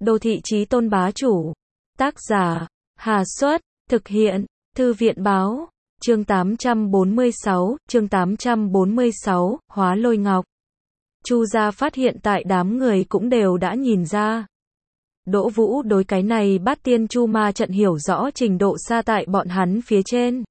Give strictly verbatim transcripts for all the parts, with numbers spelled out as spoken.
Đô thị chí tôn bá chủ. Tác giả, Hà Xuất, thực hiện, Thư viện báo, chương tám trăm bốn mươi sáu, chương tám trăm bốn mươi sáu, hóa lôi ngọc. Chu gia phát hiện tại đám người cũng đều đã nhìn ra. Đỗ Vũ đối cái này bát tiên chu ma trận hiểu rõ trình độ xa tại bọn hắn phía trên.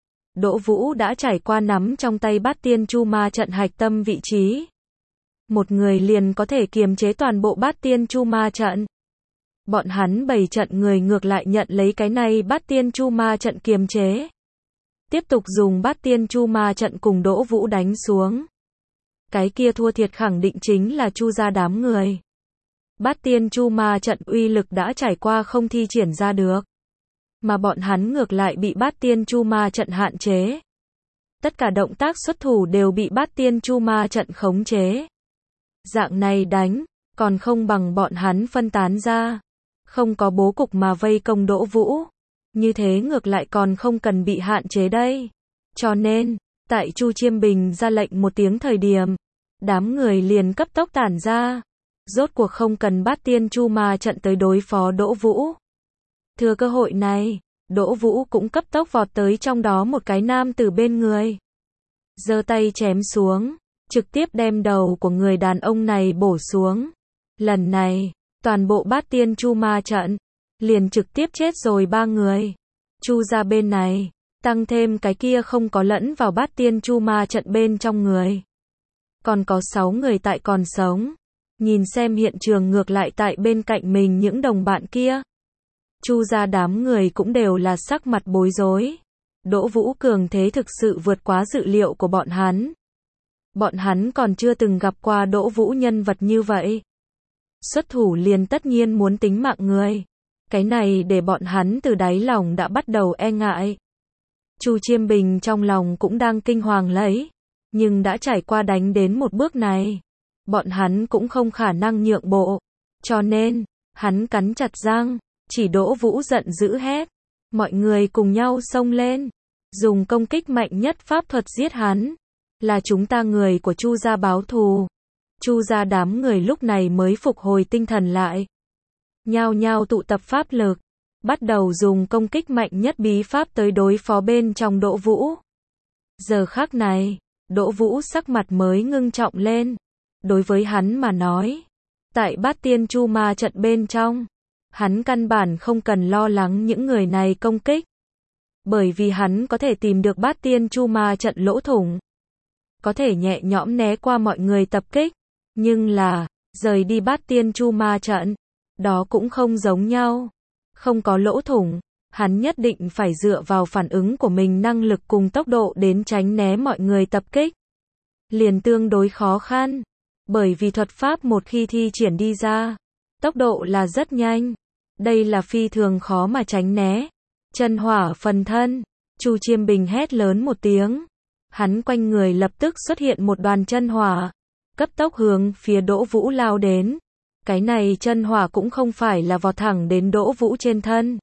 Đỗ Vũ đã trải qua nắm trong tay bát tiên chu ma trận hạch tâm vị trí. Một người liền có thể kiềm chế toàn bộ bát tiên chu ma trận. Bọn hắn bảy trận người ngược lại nhận lấy cái này bát tiên chu ma trận kiềm chế. Tiếp tục dùng bát tiên chu ma trận cùng Đỗ Vũ đánh xuống. Cái kia thua thiệt khẳng định chính là Chu gia đám người. Bát tiên chu ma trận uy lực đã trải qua không thi triển ra được. Mà bọn hắn ngược lại bị bát tiên chu ma trận hạn chế. Tất cả động tác xuất thủ đều bị bát tiên chu ma trận khống chế. Dạng này đánh, còn không bằng bọn hắn phân tán ra. Không có bố cục mà vây công Đỗ Vũ. Như thế ngược lại còn không cần bị hạn chế đây. Cho nên, tại Chu Chiêm Bình ra lệnh một tiếng thời điểm, đám người liền cấp tốc tản ra. Rốt cuộc không cần bát tiên chu ma trận tới đối phó Đỗ Vũ. Thừa cơ hội này, Đỗ Vũ cũng cấp tốc vọt tới trong đó một cái nam tử bên người. Giơ tay chém xuống, trực tiếp đem đầu của người đàn ông này bổ xuống. Lần này, toàn bộ bát tiên chu ma trận, liền trực tiếp chết rồi ba người. Chu gia bên này, tăng thêm cái kia không có lẫn vào bát tiên chu ma trận bên trong người. Còn có sáu người tại còn sống. Nhìn xem hiện trường ngược lại tại bên cạnh mình những đồng bạn kia. Chu gia đám người cũng đều là sắc mặt bối rối. Đỗ Vũ cường thế thực sự vượt quá dự liệu của bọn hắn. Bọn hắn còn chưa từng gặp qua Đỗ Vũ nhân vật như vậy. Xuất thủ liền tất nhiên muốn tính mạng người. Cái này để bọn hắn từ đáy lòng đã bắt đầu e ngại. Chu Chiêm Bình trong lòng cũng đang kinh hoàng lấy. Nhưng đã trải qua đánh đến một bước này. Bọn hắn cũng không khả năng nhượng bộ. Cho nên, hắn cắn chặt răng, chỉ Đỗ Vũ giận dữ hét. Mọi người cùng nhau xông lên. Dùng công kích mạnh nhất pháp thuật giết hắn. Là chúng ta người của Chu gia báo thù. Chu gia đám người lúc này mới phục hồi tinh thần lại. Nhao nhao tụ tập pháp lực. Bắt đầu dùng công kích mạnh nhất bí pháp tới đối phó bên trong Đỗ Vũ. Giờ khắc này, Đỗ Vũ sắc mặt mới ngưng trọng lên. Đối với hắn mà nói, tại bát tiên chu ma trận bên trong, hắn căn bản không cần lo lắng những người này công kích. Bởi vì hắn có thể tìm được bát tiên chu ma trận lỗ thủng. Có thể nhẹ nhõm né qua mọi người tập kích. Nhưng là, rời đi bát tiên chu ma trận, đó cũng không giống nhau. Không có lỗ thủng, hắn nhất định phải dựa vào phản ứng của mình năng lực cùng tốc độ đến tránh né mọi người tập kích. Liền tương đối khó khăn. Bởi vì thuật pháp một khi thi triển đi ra, tốc độ là rất nhanh. Đây là phi thường khó mà tránh né. Chân hỏa phần thân. Chu Chiêm Bình hét lớn một tiếng. Hắn quanh người lập tức xuất hiện một đoàn chân hỏa. Cấp tốc hướng phía Đỗ Vũ lao đến. Cái này chân hỏa cũng không phải là vọt thẳng đến Đỗ Vũ trên thân.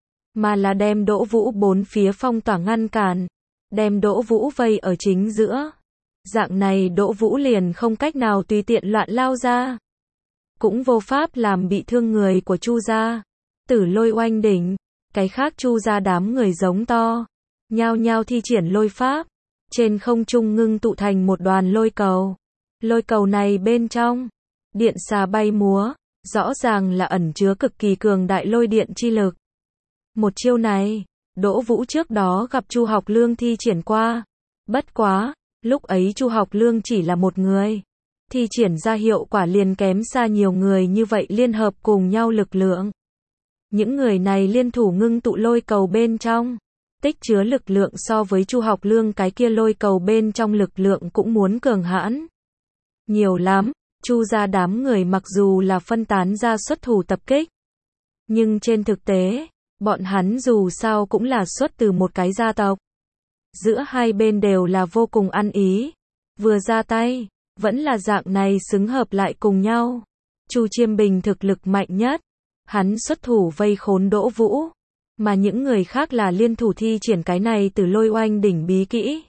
Mà là đem Đỗ Vũ bốn phía phong tỏa ngăn cản. Đem Đỗ Vũ vây ở chính giữa. Dạng này Đỗ Vũ liền không cách nào tùy tiện loạn lao ra. Cũng vô pháp làm bị thương người của Chu gia. Tử lôi oanh đỉnh. Cái khác Chu gia đám người giống to. Nhao nhao thi triển lôi pháp. Trên không trung ngưng tụ thành một đoàn lôi cầu. Lôi cầu này bên trong. Điện xà bay múa. Rõ ràng là ẩn chứa cực kỳ cường đại lôi điện chi lực. Một chiêu này, Đỗ Vũ trước đó gặp Chu Học Lương thi triển qua. Bất quá. Lúc ấy Chu Học Lương chỉ là một người. Thi triển ra hiệu quả liền kém xa nhiều người như vậy liên hợp cùng nhau lực lượng. Những người này liên thủ ngưng tụ lôi cầu bên trong. Tích chứa lực lượng so với Chu Học Lương cái kia lôi cầu bên trong lực lượng cũng muốn cường hãn. Nhiều lắm, Chu gia đám người mặc dù là phân tán ra xuất thủ tập kích. Nhưng trên thực tế, bọn hắn dù sao cũng là xuất từ một cái gia tộc. Giữa hai bên đều là vô cùng ăn ý. Vừa ra tay, vẫn là dạng này xứng hợp lại cùng nhau. Chu Chiêm Bình thực lực mạnh nhất. Hắn xuất thủ vây khốn Đỗ Vũ. Mà những người khác là liên thủ thi triển cái này từ lôi oanh đỉnh bí kỹ.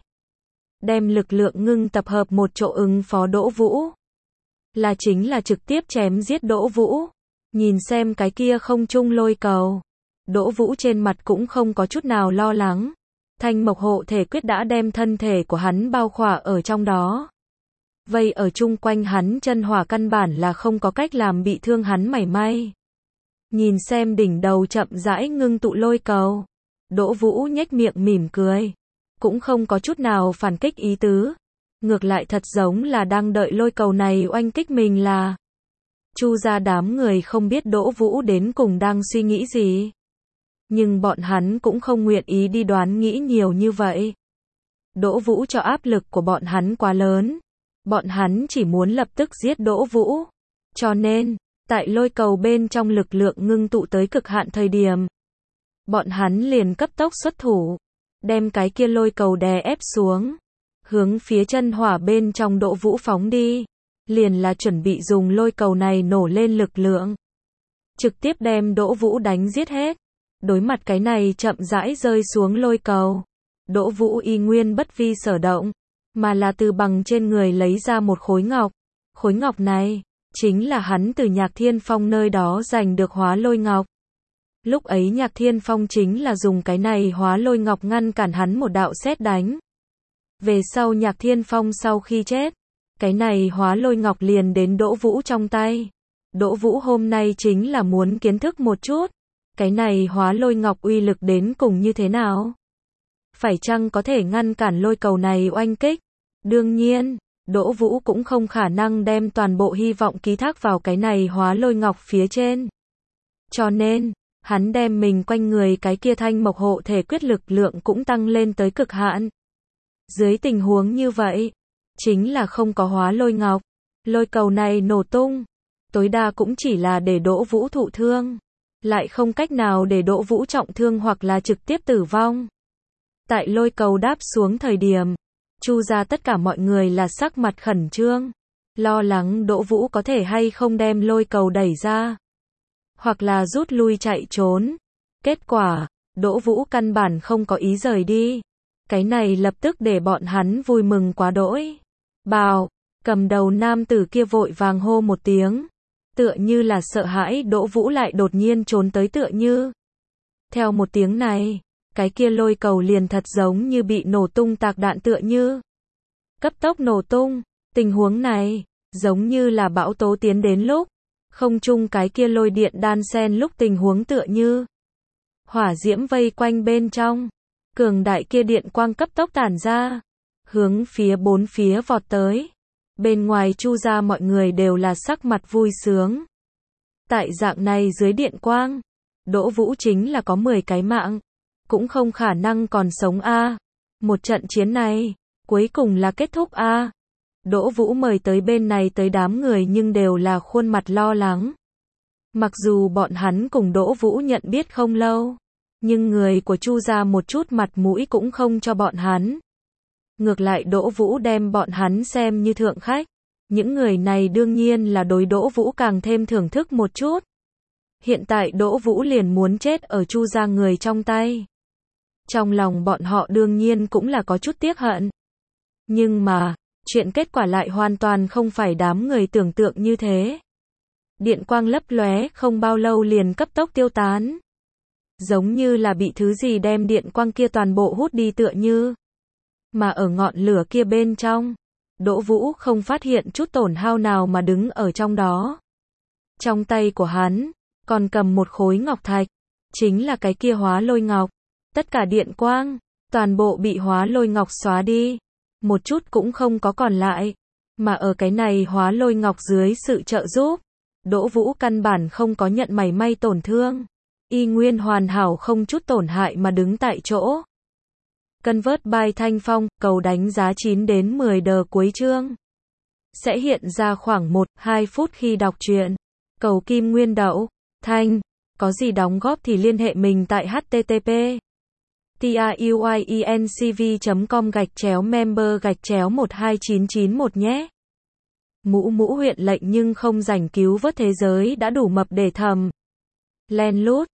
Đem lực lượng ngưng tập hợp một chỗ ứng phó Đỗ Vũ. Là chính là trực tiếp chém giết Đỗ Vũ. Nhìn xem cái kia không trung lôi cầu. Đỗ Vũ trên mặt cũng không có chút nào lo lắng. Thanh mộc hộ thể quyết đã đem thân thể của hắn bao khỏa ở trong đó. Vây ở chung quanh hắn chân hỏa căn bản là không có cách làm bị thương hắn mảy may. Nhìn xem đỉnh đầu chậm rãi ngưng tụ lôi cầu. Đỗ Vũ nhếch miệng mỉm cười. Cũng không có chút nào phản kích ý tứ. Ngược lại thật giống là đang đợi lôi cầu này oanh kích mình là. Chu gia đám người không biết Đỗ Vũ đến cùng đang suy nghĩ gì. Nhưng bọn hắn cũng không nguyện ý đi đoán nghĩ nhiều như vậy. Đỗ Vũ cho áp lực của bọn hắn quá lớn. Bọn hắn chỉ muốn lập tức giết Đỗ Vũ. Cho nên, tại lôi cầu bên trong lực lượng ngưng tụ tới cực hạn thời điểm. Bọn hắn liền cấp tốc xuất thủ. Đem cái kia lôi cầu đè ép xuống. Hướng phía chân hỏa bên trong Đỗ Vũ phóng đi. Liền là chuẩn bị dùng lôi cầu này nổ lên lực lượng. Trực tiếp đem Đỗ Vũ đánh giết hết. Đối mặt cái này chậm rãi rơi xuống lôi cầu. Đỗ Vũ y nguyên bất vi sở động. Mà là từ bằng trên người lấy ra một khối ngọc. Khối ngọc này, chính là hắn từ Nhạc Thiên Phong nơi đó giành được hóa lôi ngọc. Lúc ấy Nhạc Thiên Phong chính là dùng cái này hóa lôi ngọc ngăn cản hắn một đạo sét đánh. Về sau Nhạc Thiên Phong sau khi chết, cái này hóa lôi ngọc liền đến Đỗ Vũ trong tay. Đỗ Vũ hôm nay chính là muốn kiến thức một chút. Cái này hóa lôi ngọc uy lực đến cùng như thế nào? Phải chăng có thể ngăn cản lôi cầu này oanh kích? Đương nhiên, Đỗ Vũ cũng không khả năng đem toàn bộ hy vọng ký thác vào cái này hóa lôi ngọc phía trên. Cho nên, hắn đem mình quanh người cái kia thanh mộc hộ thể quyết lực lượng cũng tăng lên tới cực hạn. Dưới tình huống như vậy, chính là không có hóa lôi ngọc, lôi cầu này nổ tung, tối đa cũng chỉ là để Đỗ Vũ thụ thương, lại không cách nào để Đỗ Vũ trọng thương hoặc là trực tiếp tử vong. Tại lôi cầu đáp xuống thời điểm, Chu gia tất cả mọi người là sắc mặt khẩn trương, lo lắng Đỗ Vũ có thể hay không đem lôi cầu đẩy ra, hoặc là rút lui chạy trốn. Kết quả, Đỗ Vũ căn bản không có ý rời đi. Cái này lập tức để bọn hắn vui mừng quá đỗi. Bào, cầm đầu nam tử kia vội vàng hô một tiếng, tựa như là sợ hãi Đỗ Vũ lại đột nhiên trốn tới tựa như. Theo một tiếng này, cái kia lôi cầu liền thật giống như bị nổ tung tạc đạn tựa như. Cấp tốc nổ tung, tình huống này, giống như là bão tố tiến đến lúc, không trung cái kia lôi điện đan xen lúc tình huống tựa như. Hỏa diễm vây quanh bên trong, cường đại kia điện quang cấp tốc tản ra, hướng phía bốn phía vọt tới. Bên ngoài Chu gia mọi người đều là sắc mặt vui sướng. Tại dạng này dưới điện quang, Đỗ Vũ chính là có mười cái mạng, cũng không khả năng còn sống a. Một trận chiến này, cuối cùng là kết thúc a. Đỗ Vũ mời tới bên này tới đám người nhưng đều là khuôn mặt lo lắng. Mặc dù bọn hắn cùng Đỗ Vũ nhận biết không lâu, nhưng người của Chu gia một chút mặt mũi cũng không cho bọn hắn. Ngược lại Đỗ Vũ đem bọn hắn xem như thượng khách. Những người này đương nhiên là đối Đỗ Vũ càng thêm thưởng thức một chút. Hiện tại Đỗ Vũ liền muốn chết ở Chu gia người trong tay. Trong lòng bọn họ đương nhiên cũng là có chút tiếc hận. Nhưng mà, chuyện kết quả lại hoàn toàn không phải đám người tưởng tượng như thế. Điện quang lấp lóe không bao lâu liền cấp tốc tiêu tán. Giống như là bị thứ gì đem điện quang kia toàn bộ hút đi tựa như. Mà ở ngọn lửa kia bên trong, Đỗ Vũ không phát hiện chút tổn hao nào mà đứng ở trong đó. Trong tay của hắn, còn cầm một khối ngọc thạch, chính là cái kia hóa lôi ngọc. Tất cả điện quang, toàn bộ bị hóa lôi ngọc xóa đi. Một chút cũng không có còn lại. Mà ở cái này hóa lôi ngọc dưới sự trợ giúp, Đỗ Vũ căn bản không có nhận mảy may tổn thương. Y nguyên hoàn hảo không chút tổn hại mà đứng tại chỗ. Convert by Thanh Phong, cầu đánh giá chín đến mười đờ cuối chương. Sẽ hiện ra khoảng một đến hai phút khi đọc truyện. Cầu kim nguyên đậu, Thanh. Có gì đóng góp thì liên hệ mình tại http truyencv chấm com gạch chéo member gạch chéo một hai chín chín một nhé. Mũ mũ huyện lệnh nhưng không rảnh cứu vớt thế giới đã đủ mập để thầm. Len lút.